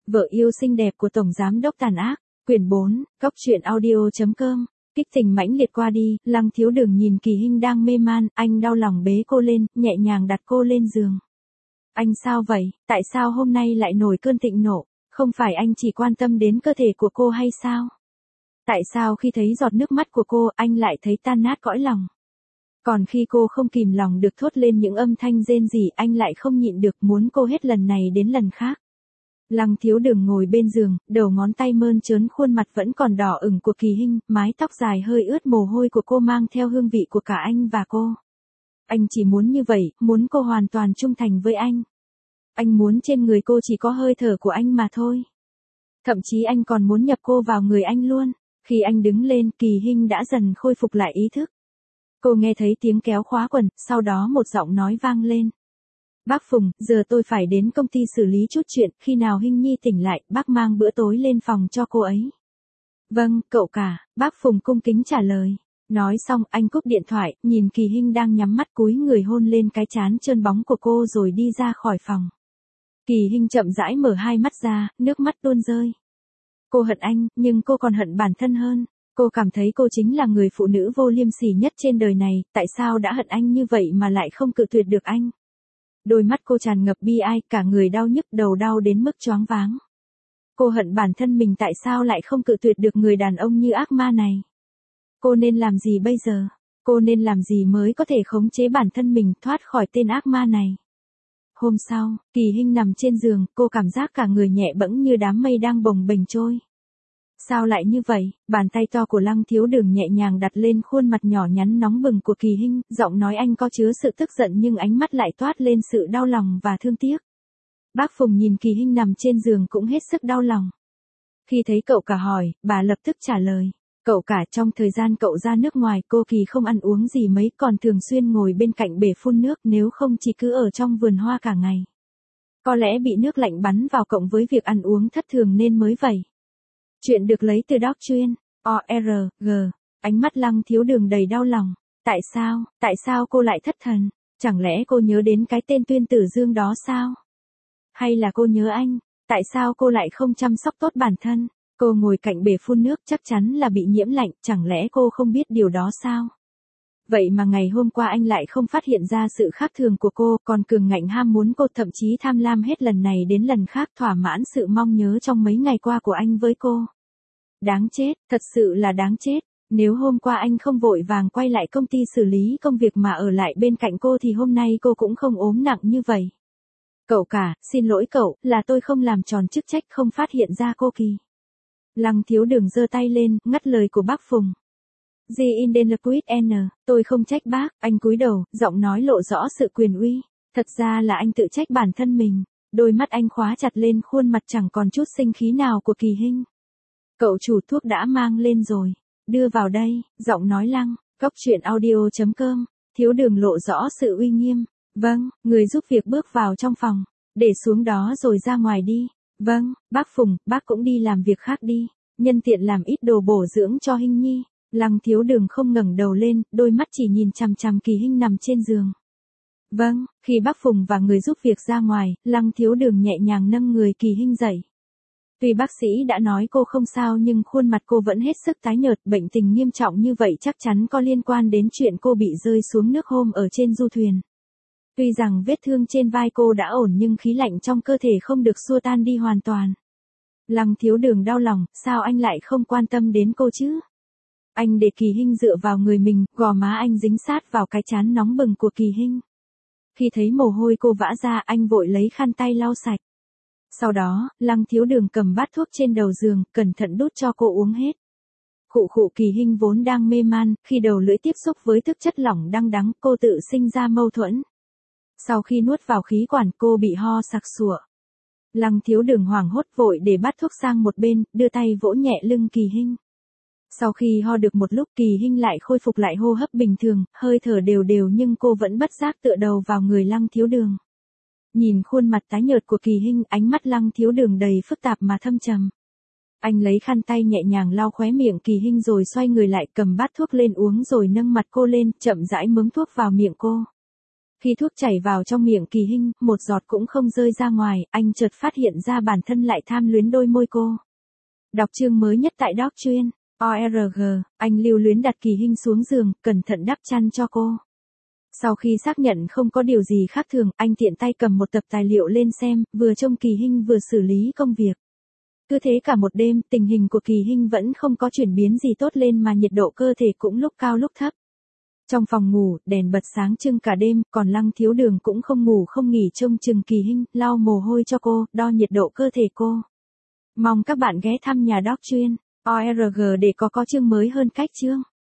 Vợ yêu xinh đẹp của Tổng Giám đốc tàn ác, quyển 4, Cóc truyện audio.com. Kích tình mãnh liệt qua đi, Lăng Thiếu Đường nhìn Kỳ Hinh đang mê man, anh đau lòng bế cô lên, nhẹ nhàng đặt cô lên giường. Anh sao vậy, tại sao hôm nay lại nổi cơn thịnh nộ, không phải anh chỉ quan tâm đến cơ thể của cô hay sao? Tại sao khi thấy giọt nước mắt của cô, anh lại thấy tan nát cõi lòng? Còn khi cô không kìm lòng được thốt lên những âm thanh rên rỉ, anh lại không nhịn được muốn cô hết lần này đến lần khác. Lăng Thiếu Đường ngồi bên giường, đầu ngón tay mơn trớn khuôn mặt vẫn còn đỏ ửng của Kỳ Hinh, mái tóc dài hơi ướt mồ hôi của cô mang theo hương vị của cả anh và cô. Anh chỉ muốn như vậy, muốn cô hoàn toàn trung thành với anh. Anh muốn trên người cô chỉ có hơi thở của anh mà thôi. Thậm chí anh còn muốn nhập cô vào người anh luôn. Khi anh đứng lên, Kỳ Hinh đã dần khôi phục lại ý thức. Cô nghe thấy tiếng kéo khóa quần, sau đó một giọng nói vang lên. Bác Phùng, giờ tôi phải đến công ty xử lý chút chuyện, khi nào Hinh Nhi tỉnh lại, bác mang bữa tối lên phòng cho cô ấy. Vâng, cậu cả, bác Phùng cung kính trả lời. Nói xong, anh cúp điện thoại, nhìn Kỳ Hinh đang nhắm mắt cúi người hôn lên cái trán trơn bóng của cô rồi đi ra khỏi phòng. Kỳ Hinh chậm rãi mở hai mắt ra, nước mắt tuôn rơi. Cô hận anh, nhưng cô còn hận bản thân hơn. Cô cảm thấy cô chính là người phụ nữ vô liêm sỉ nhất trên đời này, tại sao đã hận anh như vậy mà lại không cự tuyệt được anh? Đôi mắt cô tràn ngập bi ai, cả người đau nhức, đầu đau đến mức choáng váng. Cô hận bản thân mình tại sao lại không cự tuyệt được người đàn ông như ác ma này. Cô nên làm gì bây giờ? Cô nên làm gì mới có thể khống chế bản thân mình thoát khỏi tên ác ma này? Hôm sau, Kỳ Hinh nằm trên giường, cô cảm giác cả người nhẹ bẫng như đám mây đang bồng bềnh trôi. Sao lại như vậy? Bàn tay to của Lăng Thiếu Đường nhẹ nhàng đặt lên khuôn mặt nhỏ nhắn nóng bừng của Kỳ Hinh, giọng nói anh có chứa sự tức giận nhưng ánh mắt lại toát lên sự đau lòng và thương tiếc. Bác Phùng nhìn Kỳ Hinh nằm trên giường cũng hết sức đau lòng. Khi thấy cậu cả hỏi, bà lập tức trả lời. Cậu cả, trong thời gian cậu ra nước ngoài, cô Kỳ không ăn uống gì mấy, còn thường xuyên ngồi bên cạnh bể phun nước, nếu không chỉ cứ ở trong vườn hoa cả ngày. Có lẽ bị nước lạnh bắn vào cộng với việc ăn uống thất thường nên mới vậy. Chuyện được lấy từ Doc Chuyên, ORG, ánh mắt Lăng Thiếu Đường đầy đau lòng. Tại sao cô lại thất thần? Chẳng lẽ cô nhớ đến cái tên Tuyên Tử Dương đó sao? Hay là cô nhớ anh? Tại sao cô lại không chăm sóc tốt bản thân? Cô ngồi cạnh bể phun nước chắc chắn là bị nhiễm lạnh, chẳng lẽ cô không biết điều đó sao? Vậy mà ngày hôm qua anh lại không phát hiện ra sự khác thường của cô, còn cường ngạnh ham muốn cô, thậm chí tham lam hết lần này đến lần khác thỏa mãn sự mong nhớ trong mấy ngày qua của anh với cô. Đáng chết, thật sự là đáng chết. Nếu hôm qua anh không vội vàng quay lại công ty xử lý công việc mà ở lại bên cạnh cô thì hôm nay cô cũng không ốm nặng như vậy. Cậu cả, xin lỗi cậu, là tôi không làm tròn chức trách không phát hiện ra cô Kỳ. Lăng Thiếu Đường giơ tay lên, ngắt lời của bác Phùng. The Indelicate N, tôi không trách bác, anh cúi đầu, giọng nói lộ rõ sự quyền uy. Thật ra là anh tự trách bản thân mình. Đôi mắt anh khóa chặt lên khuôn mặt chẳng còn chút sinh khí nào của Kỳ Hinh. Cậu chủ, thuốc đã mang lên rồi. Đưa vào đây, giọng nói Lăng, Cóc truyện audio.com. Thiếu Đường lộ rõ sự uy nghiêm. Vâng, người giúp việc bước vào trong phòng. Để xuống đó rồi ra ngoài đi. Vâng, bác Phùng, bác cũng đi làm việc khác đi. Nhân tiện làm ít đồ bổ dưỡng cho Hinh Nhi. Lăng Thiếu Đường không ngẩng đầu lên, đôi mắt chỉ nhìn chằm chằm Kỳ Hinh nằm trên giường. Vâng, khi bác Phùng và người giúp việc ra ngoài, Lăng Thiếu Đường nhẹ nhàng nâng người Kỳ Hinh dậy. Tuy bác sĩ đã nói cô không sao nhưng khuôn mặt cô vẫn hết sức tái nhợt, bệnh tình nghiêm trọng như vậy chắc chắn có liên quan đến chuyện cô bị rơi xuống nước hôm ở trên du thuyền. Tuy rằng vết thương trên vai cô đã ổn nhưng khí lạnh trong cơ thể không được xua tan đi hoàn toàn. Lăng Thiếu Đường đau lòng, sao anh lại không quan tâm đến cô chứ? Anh để Kỳ Hinh dựa vào người mình, gò má anh dính sát vào cái trán nóng bừng của Kỳ Hinh. Khi thấy mồ hôi cô vã ra, anh vội lấy khăn tay lau sạch. Sau đó, Lăng Thiếu Đường cầm bát thuốc trên đầu giường, cẩn thận đút cho cô uống hết. Khụ Kỳ Hinh vốn đang mê man, khi đầu lưỡi tiếp xúc với thức chất lỏng đắng đắng, cô tự sinh ra mâu thuẫn. Sau khi nuốt vào khí quản, cô bị ho sặc sụa. Lăng Thiếu Đường hoảng hốt vội để bát thuốc sang một bên, đưa tay vỗ nhẹ lưng Kỳ Hinh. Sau khi ho được một lúc, Kỳ Hinh lại khôi phục lại hô hấp bình thường, hơi thở đều đều nhưng cô vẫn bất giác tựa đầu vào người Lăng Thiếu Đường. Nhìn khuôn mặt tái nhợt của Kỳ Hinh, ánh mắt Lăng Thiếu Đường đầy phức tạp mà thâm trầm. Anh lấy khăn tay nhẹ nhàng lau khóe miệng Kỳ Hinh rồi xoay người lại cầm bát thuốc lên uống rồi nâng mặt cô lên, chậm rãi mớm thuốc vào miệng cô. Khi thuốc chảy vào trong miệng Kỳ Hinh, một giọt cũng không rơi ra ngoài, anh chợt phát hiện ra bản thân lại tham luyến đôi môi cô. Đọc chương mới nhất tại Doc Chuyên. ORG, anh lưu luyến đặt Kỳ Hinh xuống giường, cẩn thận đắp chăn cho cô. Sau khi xác nhận không có điều gì khác thường, anh tiện tay cầm một tập tài liệu lên xem, vừa trông Kỳ Hinh vừa xử lý công việc. Cứ thế cả một đêm, tình hình của Kỳ Hinh vẫn không có chuyển biến gì tốt lên mà nhiệt độ cơ thể cũng lúc cao lúc thấp. Trong phòng ngủ, đèn bật sáng trưng cả đêm, còn Lăng Thiếu Đường cũng không ngủ không nghỉ trông chừng Kỳ Hinh, lau mồ hôi cho cô, đo nhiệt độ cơ thể cô. Mong các bạn ghé thăm nhà Doc Chuyên, ORG để có chương mới hơn cách chương.